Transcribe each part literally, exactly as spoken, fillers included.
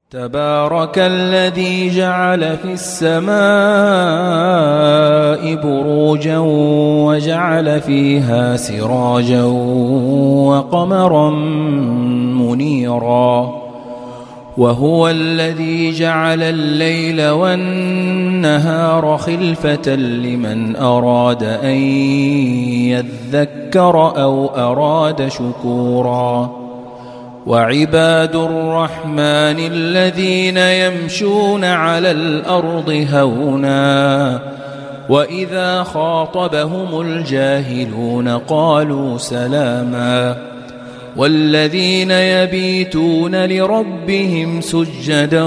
تبارك الذي جعل في السماء بروجا وجعل فيها سراجا وقمرا منيرا وهو الذي جعل الليل والنهار خلفة لمن أراد أن يذكر أو أراد شكورا وعباد الرحمن الذين يمشون على الأرض هونا وإذا خاطبهم الجاهلون قالوا سلاما والذين يبيتون لربهم سجدا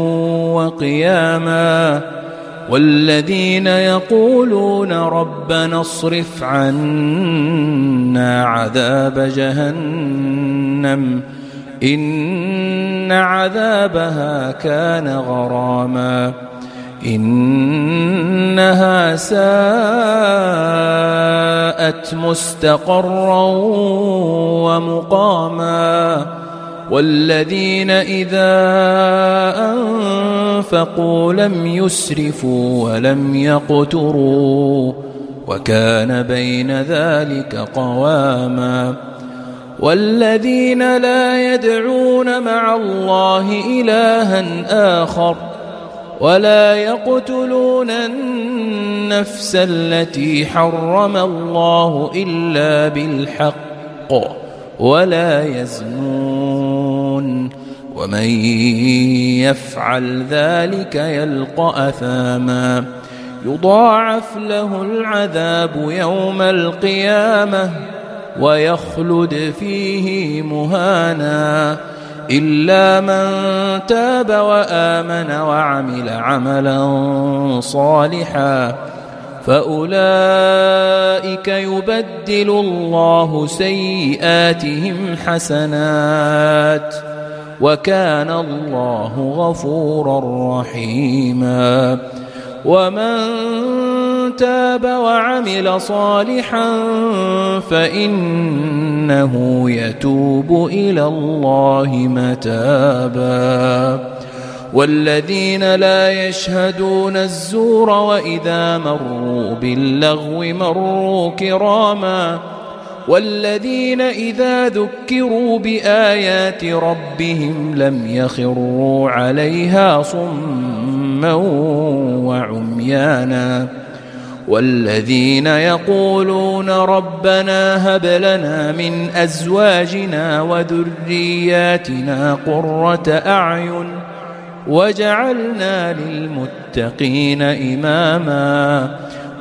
وقياما والذين يقولون ربنا اصرف عنا عذاب جهنم إن عذابها كان غراما إنها ساءت مستقرا ومقاما والذين إذا أنفقوا لم يسرفوا ولم يقتروا وكان بين ذلك قواما والذين لا يدعون مع الله إلها آخر ولا يقتلون النفس التي حرم الله إلا بالحق ولا يزنون ومن يفعل ذلك يلقى أثاما يضاعف له العذاب يوم القيامة ويخلد فيه مهانا إلا من تاب وآمن وعمل عملا صالحا فأولئك يبدل الله سيئاتهم حسنات وكان الله غفورا رحيما ومن تاب وعمل صالحا فإنه يتوب إلى الله متابا والذين لا يشهدون الزور وإذا مروا باللغو مروا كراما والذين إذا ذكروا بآيات ربهم لم يخروا عليها صما وعميانا والذين يقولون ربنا هب لنا من أزواجنا وذرياتنا قرة أعين وجعلنا للمتقين إماما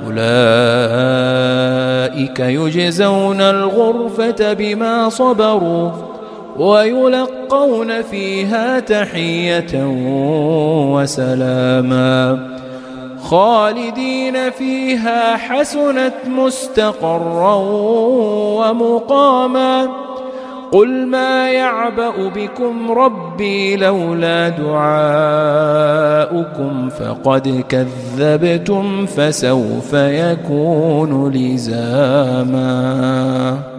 أولئك يجزون الغرفة بما صبروا ويلقون فيها تحية وسلاما خالدين فيها حسنت مستقرا ومقاما قل ما يعبأ بكم ربي لولا دعاؤكم فقد كذبتم فسوف يكون لزاما.